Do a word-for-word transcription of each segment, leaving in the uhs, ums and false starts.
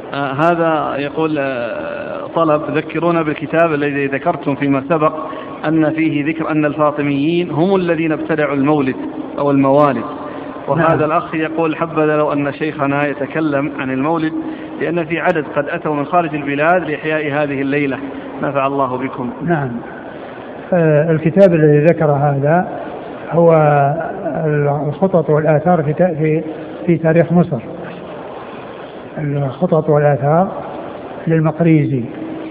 آه هذا يقول آه طلب ذكرونا بالكتاب الذي ذكرتم فيما سبق أن فيه ذكر أن الفاطميين هم الذين ابتدعوا المولد أو الموالد. وهذا نعم. الأخ يقول حبذا لو أن شيخنا يتكلم عن المولد لأن في عدد قد أتوا من خارج البلاد لإحياء هذه الليلة، نفع الله بكم. نعم. آه الكتاب الذي ذكر هذا هو الخطط والآثار في في في تاريخ مصر، الخطط والآثار للمقريزي،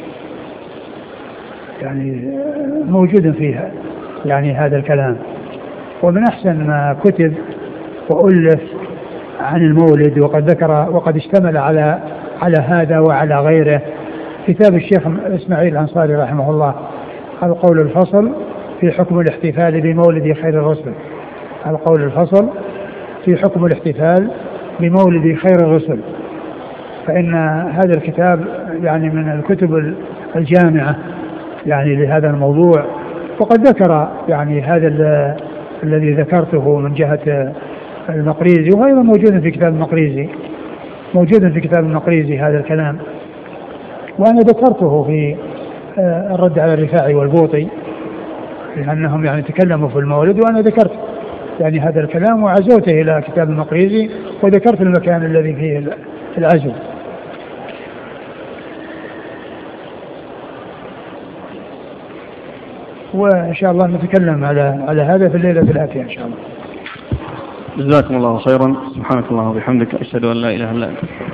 يعني موجود فيها يعني هذا الكلام. ومن أحسن ما كتب وألف عن المولد وقد ذكر وقد اشتمل على على هذا وعلى غيره كتاب الشيخ إسماعيل الأنصاري رحمه الله، القول الفصل في حكم الاحتفال بمولد خير الرسل. القول الفصل في حكم الاحتفال بمولد خير الرسل. فإن هذا الكتاب يعني من الكتب الجامعة يعني لهذا الموضوع. وقد ذكر يعني هذا الذي ذكرته من جهة المقريزي، وأيضا موجود في كتاب المقريزي، موجود في كتاب المقريزي هذا الكلام. وأنا ذكرته في الرد على الرفاعي والبوطي لأنهم يعني تكلموا في المولد، وأنا ذكرت يعني هذا الكلام وعزوته إلى كتاب المقريزي وذكرت المكان الذي فيه العزو. وإن شاء الله نتكلم على على هذا في الليلة الآتية إن شاء الله. جزاكم الله خيرا. سبحانك اللهم وبحمدك، أشهد أن لا إله إلا أنت.